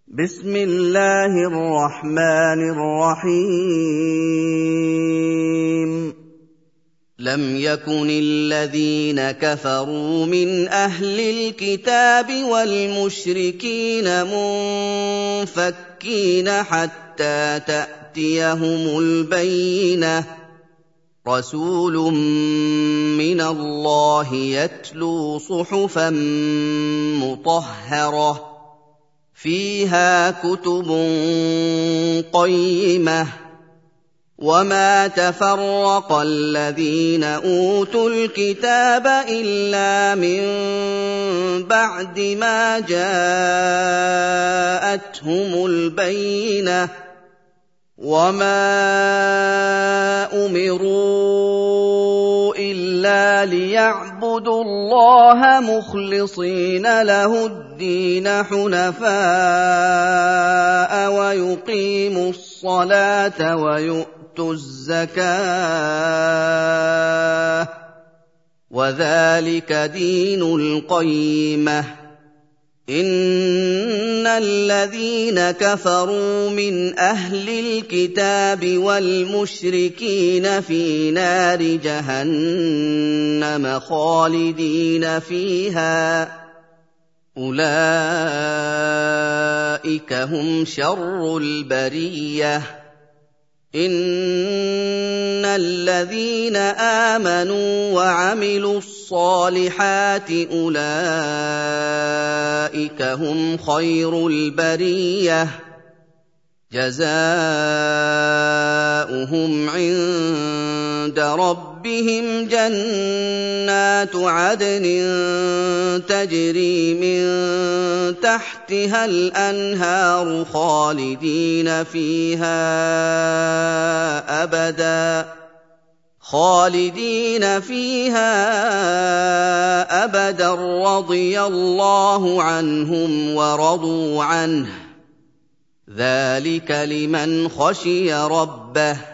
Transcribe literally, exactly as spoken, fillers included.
بسم الله الرحمن الرحيم لم يكن الذين كفروا من أهل الكتاب والمشركين منفكين حتى تأتيهم البينة رسول من الله يتلو صحفا مطهرة فيها كتب قيمة وما تفرق الذين أوتوا الكتاب إلا من بعد ما جاءتهم البينة وما أمروا إلا ليعبدوا الله مخلصين له الدين حنفاء ويقيموا الصلاة ويؤتوا الزكاة وذلك دين القيمة إن الذين كفروا من أهل الكتاب والمشركين في نار جهنم خالدين فيها أولئك هم شر البرية إن الذين آمنوا وعملوا الصالحات أولئك هم خير البرية جزاؤهم عند ربهم جنات عدن تجري من تحتها الأنهار خالدين فيها أبدا خالدين فيها أبدا رضي الله عنهم ورضوا عنه ذلك لمن خشي ربه